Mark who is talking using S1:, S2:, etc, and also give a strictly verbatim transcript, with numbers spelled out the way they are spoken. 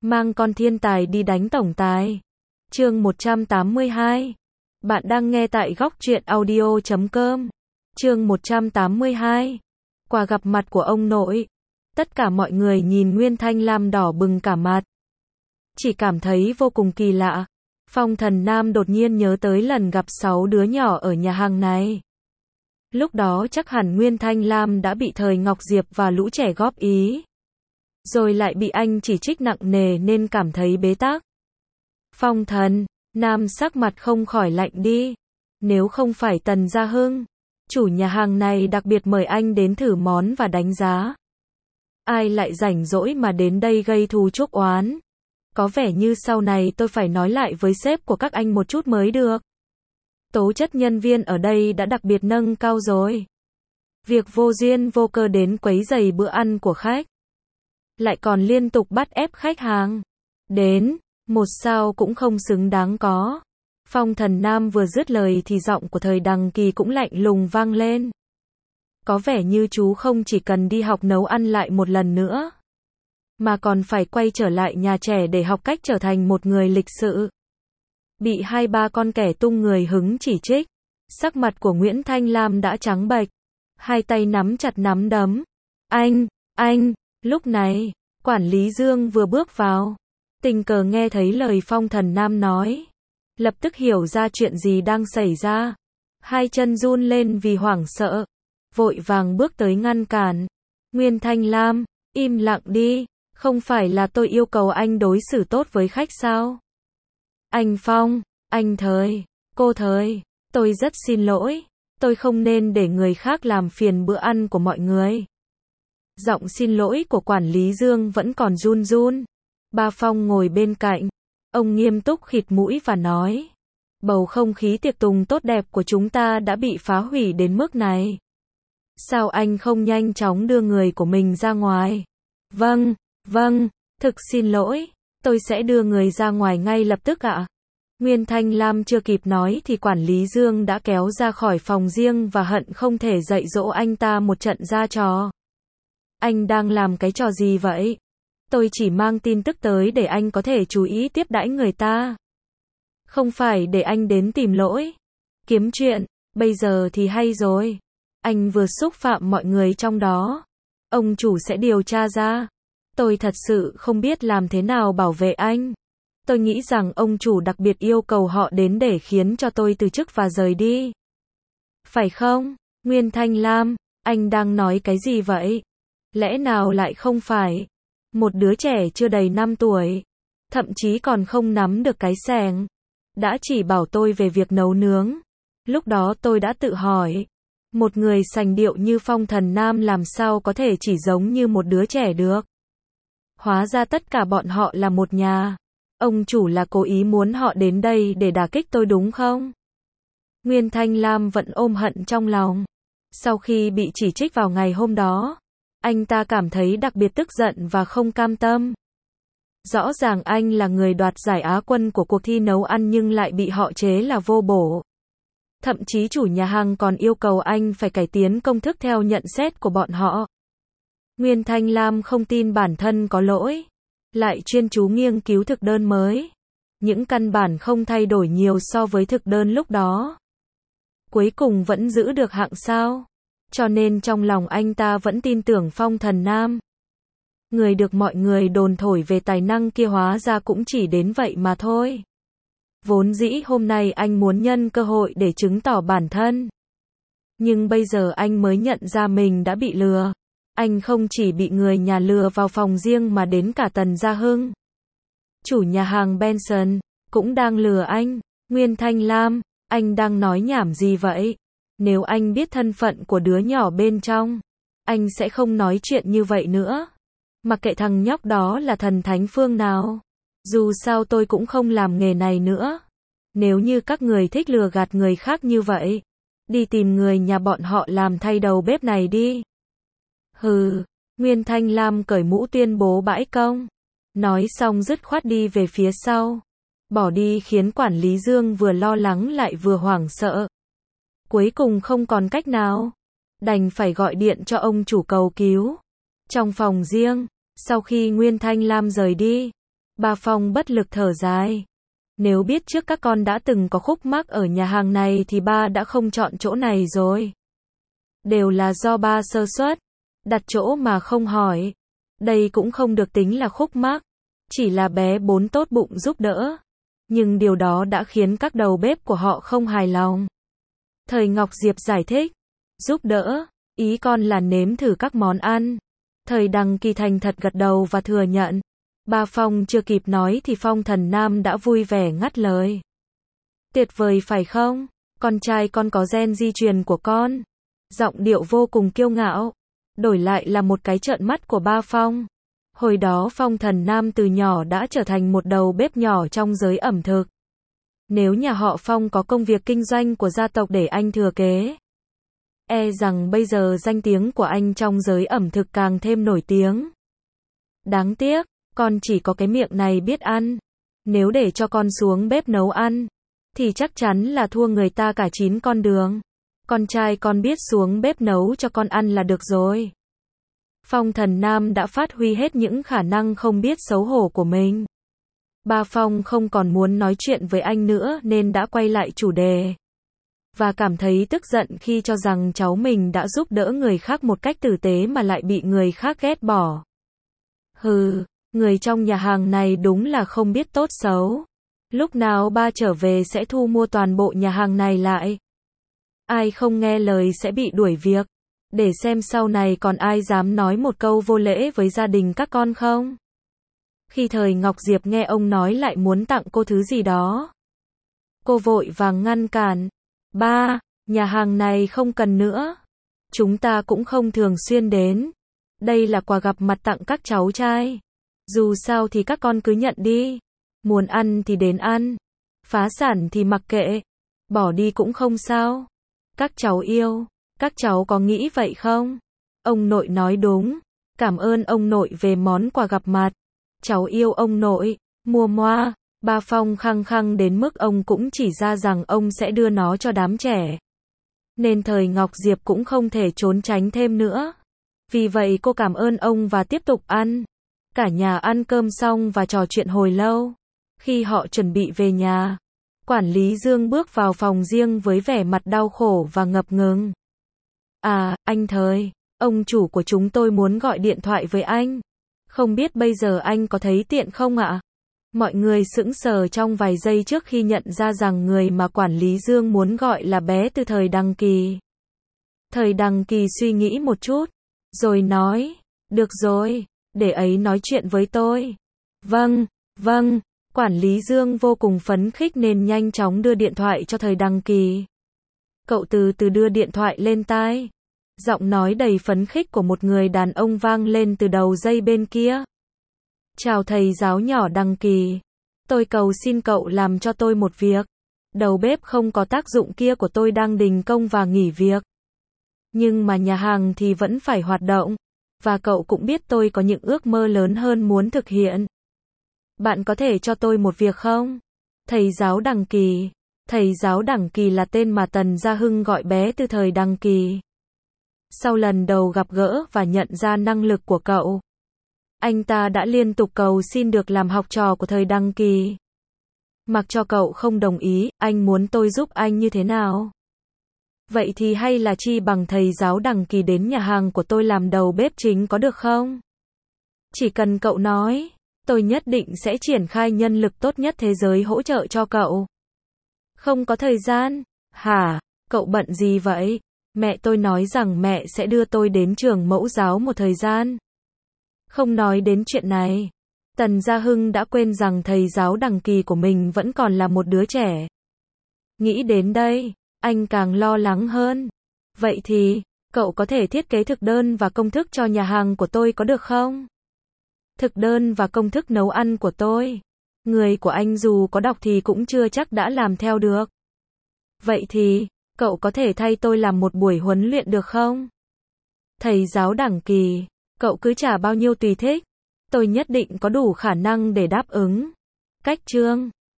S1: Mang con thiên tài đi đánh tổng tài. Chương một trăm tám mươi hai. Bạn đang nghe tại góc truyện audio chấm com. Chương một trăm tám mươi hai. Quà gặp mặt của ông nội. Tất cả mọi người nhìn Nguyên Thanh Lam đỏ bừng cả mặt. Chỉ cảm thấy vô cùng kỳ lạ. Phong Thần Nam đột nhiên nhớ tới lần gặp sáu đứa nhỏ ở nhà hàng này. Lúc đó chắc hẳn Nguyên Thanh Lam đã bị Thời Ngọc Diệp và lũ trẻ góp ý. Rồi lại bị anh chỉ trích nặng nề nên cảm thấy bế tắc. Phong Thần Nam sắc mặt không khỏi lạnh đi. Nếu không phải Tần Gia Hưng, chủ nhà hàng này đặc biệt mời anh đến thử món và đánh giá, ai lại rảnh rỗi mà đến đây gây thù chuốc oán. Có vẻ như sau này tôi phải nói lại với sếp của các anh một chút mới được. Tố chất nhân viên ở đây đã đặc biệt nâng cao rồi. Việc vô duyên vô cơ đến quấy rầy bữa ăn của khách, lại còn liên tục bắt ép khách hàng đến, một sao cũng không xứng đáng có. Phong Thần Nam vừa dứt lời thì giọng của Thời Đằng Kỳ cũng lạnh lùng vang lên. Có vẻ như chú không chỉ cần đi học nấu ăn lại một lần nữa, mà còn phải quay trở lại nhà trẻ để học cách trở thành một người lịch sự. Bị hai ba con kẻ tung người hứng chỉ trích, sắc mặt của Nguyễn Thanh Lam đã trắng bệch, hai tay nắm chặt nắm đấm. Anh, anh, lúc này, quản lý Dương vừa bước vào, tình cờ nghe thấy lời Phong Thần Nam nói, lập tức hiểu ra chuyện gì đang xảy ra. Hai chân run lên vì hoảng sợ, vội vàng bước tới ngăn cản. Nguyên Thanh Lam, im lặng đi, không phải là tôi yêu cầu anh đối xử tốt với khách sao? Anh Phong, anh Thời, cô Thời, tôi rất xin lỗi, tôi không nên để người khác làm phiền bữa ăn của mọi người. Giọng xin lỗi của quản lý Dương vẫn còn run run. Ba Phong ngồi bên cạnh, ông nghiêm túc khịt mũi và nói, bầu không khí tiệc tùng tốt đẹp của chúng ta đã bị phá hủy đến mức này. Sao anh không nhanh chóng đưa người của mình ra ngoài? Vâng, vâng, thực xin lỗi, tôi sẽ đưa người ra ngoài ngay lập tức ạ. Nguyên Thanh Lam chưa kịp nói thì quản lý Dương đã kéo ra khỏi phòng riêng và hận không thể dạy dỗ anh ta một trận ra trò. Anh đang làm cái trò gì vậy? Tôi chỉ mang tin tức tới để anh có thể chú ý tiếp đãi người ta, không phải để anh đến tìm lỗi, kiếm chuyện. Bây giờ thì hay rồi, anh vừa xúc phạm mọi người trong đó, ông chủ sẽ điều tra ra. Tôi thật sự không biết làm thế nào bảo vệ anh. Tôi nghĩ rằng ông chủ đặc biệt yêu cầu họ đến để khiến cho tôi từ chức và rời đi. Phải không? Nguyên Thanh Lam, anh đang nói cái gì vậy? Lẽ nào lại không phải? Một đứa trẻ chưa đầy năm tuổi, thậm chí còn không nắm được cái xẻng, đã chỉ bảo tôi về việc nấu nướng. Lúc đó tôi đã tự hỏi, một người sành điệu như Phong Thần Nam làm sao có thể chỉ giống như một đứa trẻ được? Hóa ra tất cả bọn họ là một nhà. Ông chủ là cố ý muốn họ đến đây để đả kích tôi đúng không? Nguyên Thanh Lam vẫn ôm hận trong lòng. Sau khi bị chỉ trích vào ngày hôm đó, anh ta cảm thấy đặc biệt tức giận và không cam tâm. Rõ ràng anh là người đoạt giải Á quân của cuộc thi nấu ăn nhưng lại bị họ chế là vô bổ. Thậm chí chủ nhà hàng còn yêu cầu anh phải cải tiến công thức theo nhận xét của bọn họ. Nguyên Thanh Lam không tin bản thân có lỗi, lại chuyên chú nghiên cứu thực đơn mới. Những căn bản không thay đổi nhiều so với thực đơn lúc đó. Cuối cùng vẫn giữ được hạng sao. Cho nên trong lòng anh ta vẫn tin tưởng Phong Thần Nam. Người được mọi người đồn thổi về tài năng kia hóa ra cũng chỉ đến vậy mà thôi. Vốn dĩ hôm nay anh muốn nhân cơ hội để chứng tỏ bản thân. Nhưng bây giờ anh mới nhận ra mình đã bị lừa. Anh không chỉ bị người nhà lừa vào phòng riêng mà đến cả Tần Gia Hưng, chủ nhà hàng Benson, cũng đang lừa anh. Nguyên Thanh Lam, anh đang nói nhảm gì vậy? Nếu anh biết thân phận của đứa nhỏ bên trong, anh sẽ không nói chuyện như vậy nữa. Mặc kệ thằng nhóc đó là thần thánh phương nào. Dù sao tôi cũng không làm nghề này nữa. Nếu như các người thích lừa gạt người khác như vậy, đi tìm người nhà bọn họ làm thay đầu bếp này đi. Hừ, Nguyên Thanh Lam cởi mũ tuyên bố bãi công. Nói xong dứt khoát đi về phía sau. Bỏ đi khiến quản lý Dương vừa lo lắng lại vừa hoảng sợ. Cuối cùng không còn cách nào, đành phải gọi điện cho ông chủ cầu cứu. Trong phòng riêng, sau khi Nguyên Thanh Lam rời đi, Ba Phong bất lực thở dài. Nếu biết trước các con đã từng có khúc mắc ở nhà hàng này thì ba đã không chọn chỗ này rồi. Đều là do ba sơ suất, đặt chỗ mà không hỏi. Đây cũng không được tính là khúc mắc, chỉ là bé Bốn tốt bụng giúp đỡ. Nhưng điều đó đã khiến các đầu bếp của họ không hài lòng. Thời Ngọc Diệp giải thích, giúp đỡ, ý con là nếm thử các món ăn. Thời Đằng Kỳ thành thật gật đầu và thừa nhận. Ba Phong chưa kịp nói thì Phong Thần Nam đã vui vẻ ngắt lời. Tuyệt vời phải không? Con trai con có gen di truyền của con. Giọng điệu vô cùng kiêu ngạo. Đổi lại là một cái trợn mắt của Ba Phong. Hồi đó Phong Thần Nam từ nhỏ đã trở thành một đầu bếp nhỏ trong giới ẩm thực. Nếu nhà họ Phong có công việc kinh doanh của gia tộc để anh thừa kế, e rằng bây giờ danh tiếng của anh trong giới ẩm thực càng thêm nổi tiếng. Đáng tiếc, con chỉ có cái miệng này biết ăn. Nếu để cho con xuống bếp nấu ăn, thì chắc chắn là thua người ta cả chín con đường. Con trai con biết xuống bếp nấu cho con ăn là được rồi. Phong Thần Nam đã phát huy hết những khả năng không biết xấu hổ của mình. Ba Phong không còn muốn nói chuyện với anh nữa nên đã quay lại chủ đề. Và cảm thấy tức giận khi cho rằng cháu mình đã giúp đỡ người khác một cách tử tế mà lại bị người khác ghét bỏ. Hừ, người trong nhà hàng này đúng là không biết tốt xấu. Lúc nào ba trở về sẽ thu mua toàn bộ nhà hàng này lại. Ai không nghe lời sẽ bị đuổi việc. Để xem sau này còn ai dám nói một câu vô lễ với gia đình các con không. Khi Thời Ngọc Diệp nghe ông nói lại muốn tặng cô thứ gì đó, cô vội vàng ngăn cản. Ba, nhà hàng này không cần nữa. Chúng ta cũng không thường xuyên đến. Đây là quà gặp mặt tặng các cháu trai. Dù sao thì các con cứ nhận đi. Muốn ăn thì đến ăn. Phá sản thì mặc kệ. Bỏ đi cũng không sao. Các cháu yêu. Các cháu có nghĩ vậy không? Ông nội nói đúng. Cảm ơn ông nội về món quà gặp mặt. Cháu yêu ông nội. Mua moa. Ba Phong khăng khăng đến mức ông cũng chỉ ra rằng ông sẽ đưa nó cho đám trẻ. Nên Thời Ngọc Diệp cũng không thể trốn tránh thêm nữa. Vì vậy cô cảm ơn ông và tiếp tục ăn. Cả nhà ăn cơm xong và trò chuyện hồi lâu. Khi họ chuẩn bị về nhà, quản lý Dương bước vào phòng riêng với vẻ mặt đau khổ và ngập ngừng. À, anh Thời, ông chủ của chúng tôi muốn gọi điện thoại với anh. Không biết bây giờ anh có thấy tiện không ạ? Mọi người sững sờ trong vài giây trước khi nhận ra rằng người mà quản lý Dương muốn gọi là bé từ Thời Đằng Kỳ. Thời Đằng Kỳ suy nghĩ một chút, rồi nói, được rồi, để ấy nói chuyện với tôi. Vâng, vâng, quản lý Dương vô cùng phấn khích nên nhanh chóng đưa điện thoại cho Thời Đằng Kỳ. Cậu từ từ đưa điện thoại lên tai. Giọng nói đầy phấn khích của một người đàn ông vang lên từ đầu dây bên kia. Chào thầy giáo nhỏ Đằng Kỳ. Tôi cầu xin cậu làm cho tôi một việc. Đầu bếp không có tác dụng kia của tôi đang đình công và nghỉ việc. Nhưng mà nhà hàng thì vẫn phải hoạt động. Và cậu cũng biết tôi có những ước mơ lớn hơn muốn thực hiện. Bạn có thể cho tôi một việc không? Thầy giáo Đằng Kỳ. Thầy giáo Đằng Kỳ là tên mà Tần Gia Hưng gọi bé từ Thời Đằng Kỳ. Sau lần đầu gặp gỡ và nhận ra năng lực của cậu, anh ta đã liên tục cầu xin được làm học trò của Thời Đằng Kỳ. Mặc cho cậu không đồng ý, anh muốn tôi giúp anh như thế nào? Vậy thì hay là chi bằng thầy giáo Đằng Kỳ đến nhà hàng của tôi làm đầu bếp chính có được không? Chỉ cần cậu nói, tôi nhất định sẽ triển khai nhân lực tốt nhất thế giới hỗ trợ cho cậu. Không có thời gian? Hả? Cậu bận gì vậy? Mẹ tôi nói rằng mẹ sẽ đưa tôi đến trường mẫu giáo một thời gian. Không nói đến chuyện này. Tần Gia Hưng đã quên rằng thầy giáo Đằng Kỳ của mình vẫn còn là một đứa trẻ. Nghĩ đến đây, anh càng lo lắng hơn. Vậy thì, cậu có thể thiết kế thực đơn và công thức cho nhà hàng của tôi có được không? Thực đơn và công thức nấu ăn của tôi. Người của anh dù có đọc thì cũng chưa chắc đã làm theo được. Vậy thì, cậu có thể thay tôi làm một buổi huấn luyện được không? Thầy giáo Đằng Kỳ, cậu cứ trả bao nhiêu tùy thích. Tôi nhất định có đủ khả năng để đáp ứng. Cách chương